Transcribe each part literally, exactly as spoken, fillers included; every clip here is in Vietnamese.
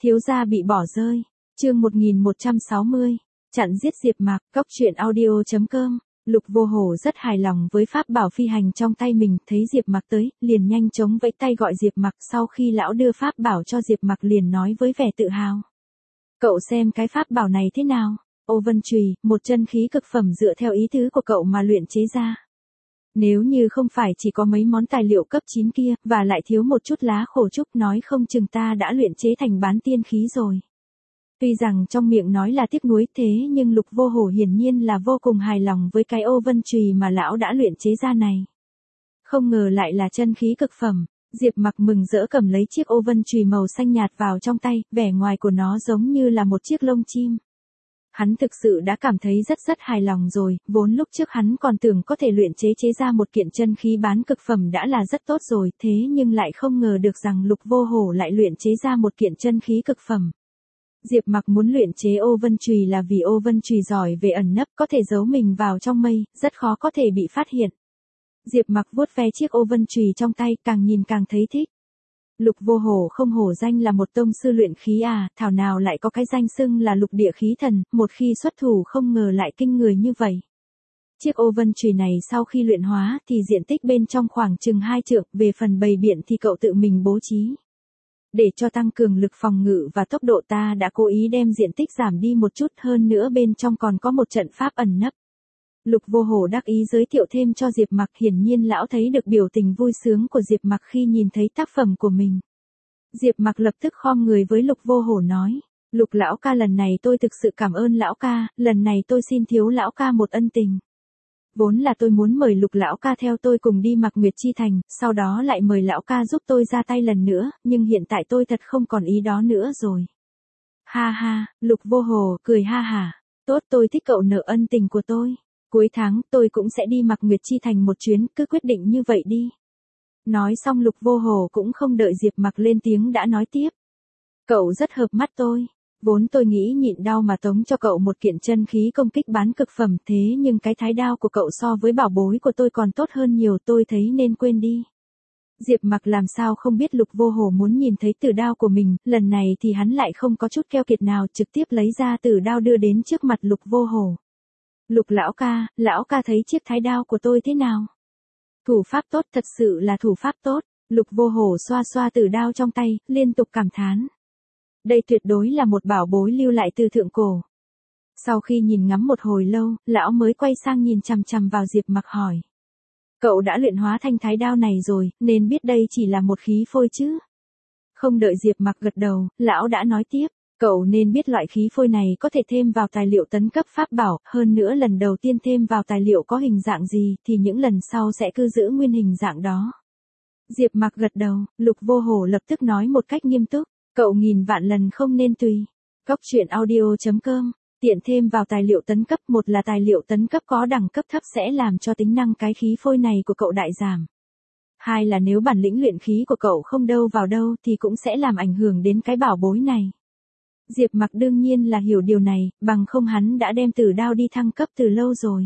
Thiếu gia bị bỏ rơi. Chương một nghìn một trăm sáu mươi. Chặn giết Diệp Mạc. Cốc truyện audio chấm com. Lục Vô Hổ rất hài lòng với pháp bảo phi hành trong tay mình, thấy Diệp Mạc tới, liền nhanh chóng vẫy tay gọi Diệp Mạc, sau khi lão đưa pháp bảo cho Diệp Mạc liền nói với vẻ tự hào: "Cậu xem cái pháp bảo này thế nào? Ô Vân Chùy, một chân khí cực phẩm dựa theo ý tứ của cậu mà luyện chế ra. Nếu như không phải chỉ có mấy món tài liệu cấp chín kia, và lại thiếu một chút lá khổ trúc, nói không chừng ta đã luyện chế thành bán tiên khí rồi." Tuy rằng trong miệng nói là tiếc nuối, thế nhưng Lục Vô Hổ hiển nhiên là vô cùng hài lòng với cái ô vân chùy mà lão đã luyện chế ra này. Không ngờ lại là chân khí cực phẩm. Diệp Mạc mừng rỡ cầm lấy chiếc ô vân chùy màu xanh nhạt vào trong tay, vẻ ngoài của nó giống như là một chiếc lông chim. Hắn thực sự đã cảm thấy rất rất hài lòng rồi, vốn lúc trước hắn còn tưởng có thể luyện chế chế ra một kiện chân khí bán cực phẩm đã là rất tốt rồi, thế nhưng lại không ngờ được rằng Lục Vô Hổ lại luyện chế ra một kiện chân khí cực phẩm. Diệp Mạc muốn luyện chế ô vân chùy là vì ô vân chùy giỏi về ẩn nấp, có thể giấu mình vào trong mây, rất khó có thể bị phát hiện. Diệp Mạc vuốt ve chiếc ô vân chùy trong tay, càng nhìn càng thấy thích. Lục Vô Hổ không hổ danh là một tông sư luyện khí à, thảo nào lại có cái danh xưng là lục địa khí thần, một khi xuất thủ không ngờ lại kinh người như vậy. Chiếc ô vân chùy này sau khi luyện hóa thì diện tích bên trong khoảng chừng hai trượng, về phần bày biện thì cậu tự mình bố trí. Để cho tăng cường lực phòng ngự và tốc độ ta đã cố ý đem diện tích giảm đi một chút, hơn nữa bên trong còn có một trận pháp ẩn nấp. Lục Vô Hổ đắc ý giới thiệu thêm cho Diệp Mạc, hiển nhiên lão thấy được biểu tình vui sướng của Diệp Mạc khi nhìn thấy tác phẩm của mình. Diệp Mạc lập tức khom người với Lục Vô Hổ nói: "Lục lão ca, lần này tôi thực sự cảm ơn lão ca, lần này tôi xin thiếu lão ca một ân tình. Vốn là tôi muốn mời Lục lão ca theo tôi cùng đi Mạc Nguyệt Chi Thành, sau đó lại mời lão ca giúp tôi ra tay lần nữa, nhưng hiện tại tôi thật không còn ý đó nữa rồi." Ha ha, Lục Vô Hổ cười ha hả: "Tốt, tôi thích cậu nợ ân tình của tôi. Cuối tháng tôi cũng sẽ đi Mạc Nguyệt Chi Thành một chuyến, cứ quyết định như vậy đi." Nói xong Lục Vô Hổ cũng không đợi Diệp Mạc lên tiếng đã nói tiếp: "Cậu rất hợp mắt tôi. Vốn tôi nghĩ nhịn đau mà tống cho cậu một kiện chân khí công kích bán cực phẩm, thế nhưng cái thái đao của cậu so với bảo bối của tôi còn tốt hơn nhiều, tôi thấy nên quên đi." Diệp Mạc làm sao không biết Lục Vô Hổ muốn nhìn thấy tử đao của mình, lần này thì hắn lại không có chút keo kiệt nào, trực tiếp lấy ra tử đao đưa đến trước mặt Lục Vô Hổ. "Lục lão ca, lão ca thấy chiếc thái đao của tôi thế nào? Thủ pháp tốt, thật sự là thủ pháp tốt." Lục Vô Hổ xoa xoa tử đao trong tay, liên tục cảm thán: "Đây tuyệt đối là một bảo bối lưu lại từ thượng cổ." Sau khi nhìn ngắm một hồi lâu, lão mới quay sang nhìn chằm chằm vào Diệp Mạc hỏi: "Cậu đã luyện hóa thanh thái đao này rồi, nên biết đây chỉ là một khí phôi chứ?" Không đợi Diệp Mạc gật đầu, lão đã nói tiếp: "Cậu nên biết loại khí phôi này có thể thêm vào tài liệu tấn cấp pháp bảo, hơn nữa lần đầu tiên thêm vào tài liệu có hình dạng gì thì những lần sau sẽ cứ giữ nguyên hình dạng đó." Diệp Mạc gật đầu, Lục Vô Hổ lập tức nói một cách nghiêm túc: "Cậu nghìn vạn lần không nên tùy." Cốc truyện audio chấm com. Tiện thêm vào tài liệu tấn cấp, một là tài liệu tấn cấp có đẳng cấp thấp sẽ làm cho tính năng cái khí phôi này của cậu đại giảm. Hai là nếu bản lĩnh luyện khí của cậu không đâu vào đâu thì cũng sẽ làm ảnh hưởng đến cái bảo bối này. Diệp Mạc đương nhiên là hiểu điều này, bằng không hắn đã đem tử đao đi thăng cấp từ lâu rồi.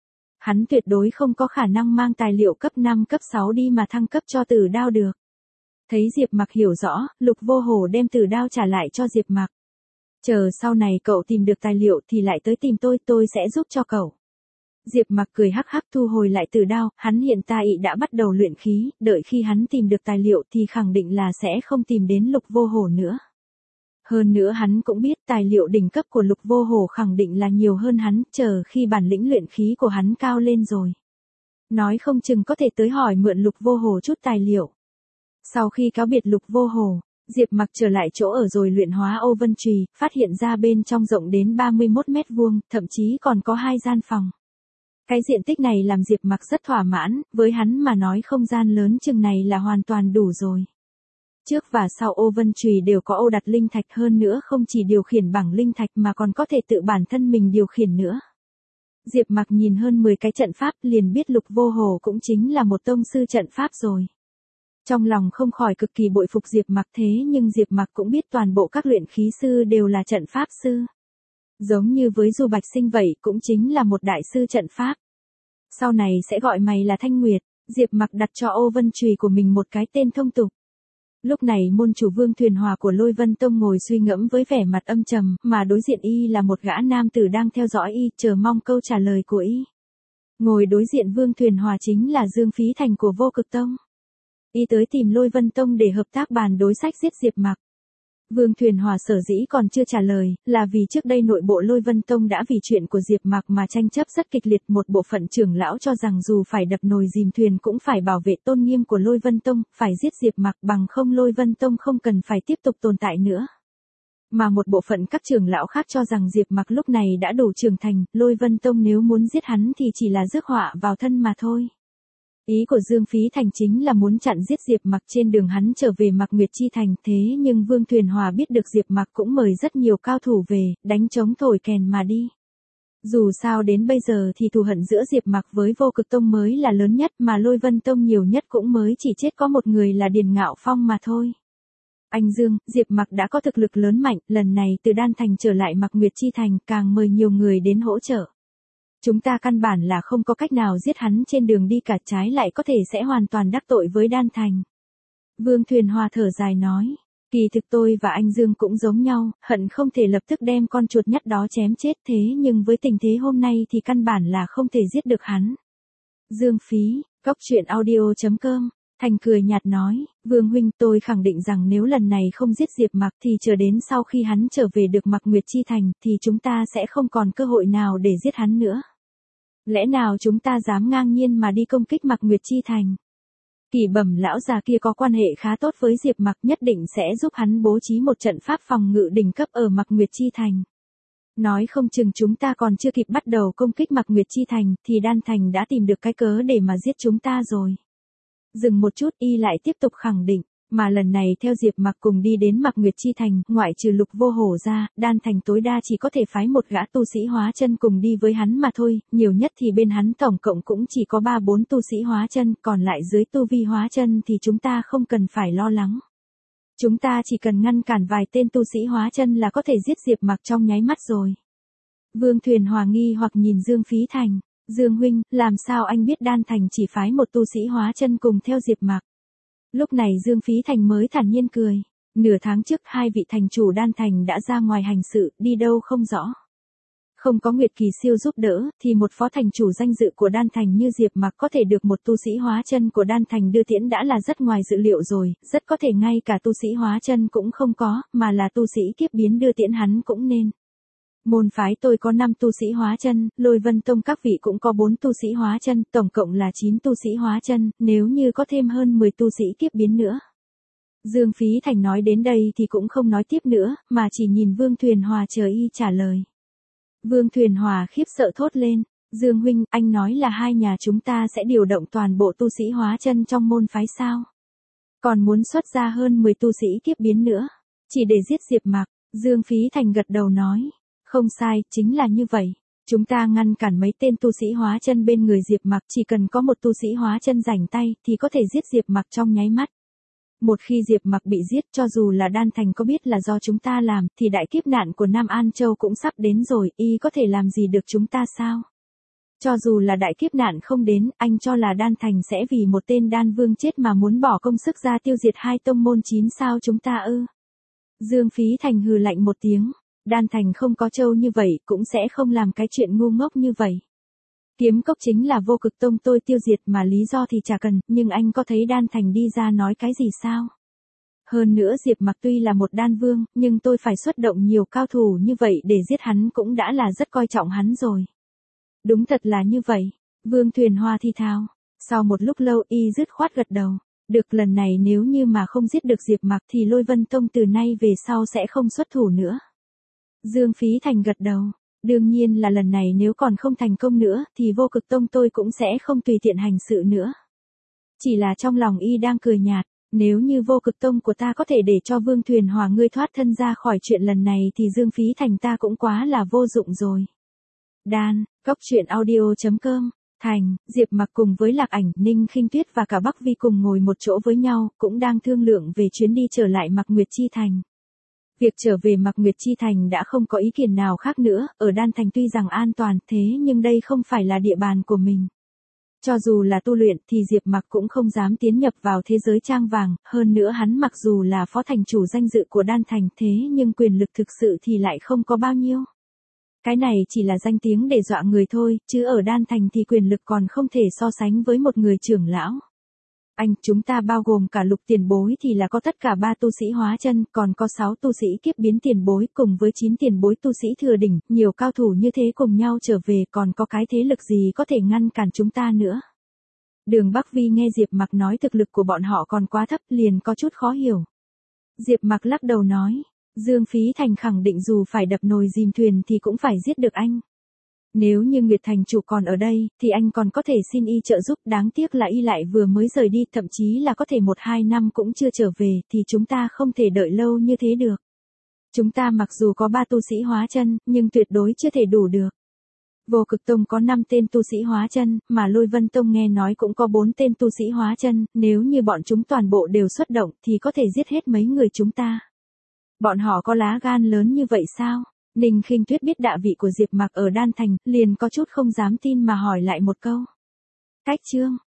Hắn tuyệt đối không có khả năng mang tài liệu cấp năm cấp sáu đi mà thăng cấp cho tử đao được. Thấy Diệp Mạc hiểu rõ, Lục Vô Hổ đem tử đao trả lại cho Diệp Mạc. "Chờ sau này cậu tìm được tài liệu thì lại tới tìm tôi, tôi sẽ giúp cho cậu." Diệp Mạc cười hắc hắc thu hồi lại tử đao, hắn hiện tại đã bắt đầu luyện khí, đợi khi hắn tìm được tài liệu thì khẳng định là sẽ không tìm đến Lục Vô Hổ nữa. Hơn nữa hắn cũng biết tài liệu đỉnh cấp của Lục Vô Hổ khẳng định là nhiều hơn hắn, chờ khi bản lĩnh luyện khí của hắn cao lên rồi, nói không chừng có thể tới hỏi mượn Lục Vô Hổ chút tài liệu. Sau khi cáo biệt Lục Vô Hổ, Diệp Mạc trở lại chỗ ở rồi luyện hóa ô vân chùy, phát hiện ra bên trong rộng đến ba mươi mốt mét vuông, thậm chí còn có hai gian phòng. Cái diện tích này làm Diệp Mạc rất thỏa mãn, với hắn mà nói không gian lớn chừng này là hoàn toàn đủ rồi. Trước và sau ô vân chùy đều có ô đặt linh thạch, hơn nữa không chỉ điều khiển bằng linh thạch mà còn có thể tự bản thân mình điều khiển nữa. Diệp Mạc nhìn hơn mười cái trận pháp liền biết Lục Vô Hổ cũng chính là một tông sư trận pháp rồi. Trong lòng không khỏi cực kỳ bội phục Diệp Mạc, thế nhưng Diệp Mạc cũng biết toàn bộ các luyện khí sư đều là trận pháp sư. Giống như với Du Bạch Sinh vậy, cũng chính là một đại sư trận pháp. Sau này sẽ gọi mày là Thanh Nguyệt. Diệp Mạc đặt cho ô vân chùy của mình một cái tên thông tục. Lúc này môn chủ Vương Thuyền Hòa của Lôi Vân Tông ngồi suy ngẫm với vẻ mặt âm trầm, mà đối diện y là một gã nam tử đang theo dõi y, chờ mong câu trả lời của y. Ngồi đối diện Vương Thuyền Hòa chính là Dương Phí Thành của Vô Cực Tông. Y tới tìm Lôi Vân Tông để hợp tác bàn đối sách giết Diệp Mặc. Vương Thuyền Hòa sở dĩ còn chưa trả lời, là vì trước đây nội bộ Lôi Vân Tông đã vì chuyện của Diệp Mặc mà tranh chấp rất kịch liệt. Một bộ phận trưởng lão cho rằng dù phải đập nồi dìm thuyền cũng phải bảo vệ tôn nghiêm của Lôi Vân Tông, phải giết Diệp Mặc, bằng không Lôi Vân Tông không cần phải tiếp tục tồn tại nữa. Mà một bộ phận các trưởng lão khác cho rằng Diệp Mặc lúc này đã đủ trưởng thành, Lôi Vân Tông nếu muốn giết hắn thì chỉ là rước họa vào thân mà thôi. Ý của Dương Phí Thành chính là muốn chặn giết Diệp Mặc trên đường hắn trở về Mạc Nguyệt Chi Thành, thế nhưng Vương Thuyền Hòa biết được Diệp Mặc cũng mời rất nhiều cao thủ về, đánh trống thổi kèn mà đi. Dù sao đến bây giờ thì thù hận giữa Diệp Mặc với Vô Cực Tông mới là lớn nhất, mà Lôi Vân Tông nhiều nhất cũng mới chỉ chết có một người là Điền Ngạo Phong mà thôi. Anh Dương, Diệp Mặc đã có thực lực lớn mạnh, lần này từ Đan Thành trở lại Mạc Nguyệt Chi Thành, càng mời nhiều người đến hỗ trợ. Chúng ta căn bản là không có cách nào giết hắn trên đường đi cả, trái lại có thể sẽ hoàn toàn đắc tội với Đan Thành. Vương Thuyền Hòa thở dài nói, kỳ thực tôi và anh Dương cũng giống nhau, hận không thể lập tức đem con chuột nhắt đó chém chết, thế nhưng với tình thế hôm nay thì căn bản là không thể giết được hắn. Dương Phí, Cốc Truyện Audio chấm com. Thành cười nhạt nói, Vương huynh, tôi khẳng định rằng nếu lần này không giết Diệp Mặc thì chờ đến sau khi hắn trở về được Mạc Nguyệt Chi Thành thì chúng ta sẽ không còn cơ hội nào để giết hắn nữa. Lẽ nào chúng ta dám ngang nhiên mà đi công kích Mạc Nguyệt Chi Thành? Kỳ Bẩm lão già kia có quan hệ khá tốt với Diệp Mặc, nhất định sẽ giúp hắn bố trí một trận pháp phòng ngự đỉnh cấp ở Mạc Nguyệt Chi Thành. Nói không chừng chúng ta còn chưa kịp bắt đầu công kích Mạc Nguyệt Chi Thành thì Đan Thành đã tìm được cái cớ để mà giết chúng ta rồi. Dừng một chút, y lại tiếp tục khẳng định, mà lần này theo Diệp Mặc cùng đi đến Mạc Nguyệt Chi Thành, ngoại trừ Lục Vô Hổ ra, Đan Thành tối đa chỉ có thể phái một gã tu sĩ hóa chân cùng đi với hắn mà thôi, nhiều nhất thì bên hắn tổng cộng cũng chỉ có ba bốn tu sĩ hóa chân, còn lại dưới tu vi hóa chân thì chúng ta không cần phải lo lắng. Chúng ta chỉ cần ngăn cản vài tên tu sĩ hóa chân là có thể giết Diệp Mặc trong nháy mắt rồi. Vương Thuyền Hòa nghi hoặc nhìn Dương Phí Thành. Dương huynh, làm sao anh biết Đan Thành chỉ phái một tu sĩ hóa chân cùng theo Diệp Mặc? Lúc này Dương Phí Thành mới thản nhiên cười. Nửa tháng trước hai vị thành chủ Đan Thành đã ra ngoài hành sự, đi đâu không rõ. Không có Nguyệt Kỳ Siêu giúp đỡ, thì một phó thành chủ danh dự của Đan Thành như Diệp Mặc có thể được một tu sĩ hóa chân của Đan Thành đưa tiễn đã là rất ngoài dự liệu rồi, rất có thể ngay cả tu sĩ hóa chân cũng không có, mà là tu sĩ kiếp biến đưa tiễn hắn cũng nên. Môn phái tôi có năm tu sĩ hóa chân, Lôi Vân Tông các vị cũng có bốn tu sĩ hóa chân, tổng cộng là chín tu sĩ hóa chân, nếu như có thêm hơn mười tu sĩ kiếp biến nữa. Dương Phí Thành nói đến đây thì cũng không nói tiếp nữa, mà chỉ nhìn Vương Thuyền Hòa chờ y trả lời. Vương Thuyền Hòa khiếp sợ thốt lên, Dương huynh, anh nói là hai nhà chúng ta sẽ điều động toàn bộ tu sĩ hóa chân trong môn phái sao? Còn muốn xuất ra hơn mười tu sĩ kiếp biến nữa, chỉ để giết Diệp Mặc. Dương Phí Thành gật đầu nói. Không sai, chính là như vậy. Chúng ta ngăn cản mấy tên tu sĩ hóa chân bên người Diệp Mặc, chỉ cần có một tu sĩ hóa chân rảnh tay thì có thể giết Diệp Mặc trong nháy mắt. Một khi Diệp Mặc bị giết, cho dù là Đan Thành có biết là do chúng ta làm, thì đại kiếp nạn của Nam An Châu cũng sắp đến rồi, y có thể làm gì được chúng ta sao? Cho dù là đại kiếp nạn không đến, anh cho là Đan Thành sẽ vì một tên đan vương chết mà muốn bỏ công sức ra tiêu diệt hai tông môn chín sao chúng ta ư? Dương Phí Thành hừ lạnh một tiếng. Đan Thành không có trâu như vậy, cũng sẽ không làm cái chuyện ngu ngốc như vậy. Kiếm Cốc chính là Vô Cực Tông tôi tiêu diệt mà, lý do thì chả cần, nhưng anh có thấy Đan Thành đi ra nói cái gì sao? Hơn nữa Diệp Mặc tuy là một đan vương, nhưng tôi phải xuất động nhiều cao thủ như vậy để giết hắn cũng đã là rất coi trọng hắn rồi. Đúng thật là như vậy. Vương Thuyền Hòa thi thào. Sau một lúc lâu y dứt khoát gật đầu. Được, lần này nếu như mà không giết được Diệp Mặc thì Lôi Vân Tông từ nay về sau sẽ không xuất thủ nữa. Dương Phí Thành gật đầu. Đương nhiên là lần này nếu còn không thành công nữa thì Vô Cực Tông tôi cũng sẽ không tùy tiện hành sự nữa. Chỉ là trong lòng y đang cười nhạt. Nếu như Vô Cực Tông của ta có thể để cho Vương Thuyền Hòa ngươi thoát thân ra khỏi chuyện lần này thì Dương Phí Thành ta cũng quá là vô dụng rồi. Đan, Cốc Truyện Audio chấm com. Thành, Diệp Mặc cùng với Lạc Ảnh, Ninh Khinh Tuyết và cả Bắc Vi cùng ngồi một chỗ với nhau, cũng đang thương lượng về chuyến đi trở lại Mạc Nguyệt Chi Thành. Việc trở về Mạc Nguyệt Chi Thành đã không có ý kiến nào khác nữa, ở Đan Thành tuy rằng an toàn thế nhưng đây không phải là địa bàn của mình. Cho dù là tu luyện thì Diệp Mặc cũng không dám tiến nhập vào thế giới trang vàng, hơn nữa hắn mặc dù là phó thành chủ danh dự của đan thành thế nhưng quyền lực thực sự thì lại không có bao nhiêu. Cái này chỉ là danh tiếng để dọa người thôi, chứ ở đan thành thì quyền lực còn không thể so sánh với một người trưởng lão. Anh, chúng ta bao gồm cả Lục tiền bối thì là có tất cả ba tu sĩ hóa chân, còn có sáu tu sĩ kiếp biến tiền bối cùng với chín tiền bối tu sĩ thừa đỉnh, nhiều cao thủ như thế cùng nhau trở về còn có cái thế lực gì có thể ngăn cản chúng ta nữa. Đường Bắc Vi nghe Diệp Mặc nói thực lực của bọn họ còn quá thấp liền có chút khó hiểu. Diệp Mặc lắc đầu nói, Dương Phí Thành khẳng định dù phải đập nồi dìm thuyền thì cũng phải giết được anh. Nếu như Nguyệt Thành chủ còn ở đây, thì anh còn có thể xin y trợ giúp, đáng tiếc là y lại vừa mới rời đi, thậm chí là có thể một hai năm cũng chưa trở về, thì chúng ta không thể đợi lâu như thế được. Chúng ta mặc dù có ba tu sĩ hóa chân, nhưng tuyệt đối chưa thể đủ được. Vô Cực Tông có năm tên tu sĩ hóa chân, mà Lôi Vân Tông nghe nói cũng có bốn tên tu sĩ hóa chân, nếu như bọn chúng toàn bộ đều xuất động thì có thể giết hết mấy người chúng ta. Bọn họ có lá gan lớn như vậy sao? Ninh Khinh Tuyết biết đạ vị của Diệp Mặc ở đan thành, liền có chút không dám tin mà hỏi lại một câu. Cách chương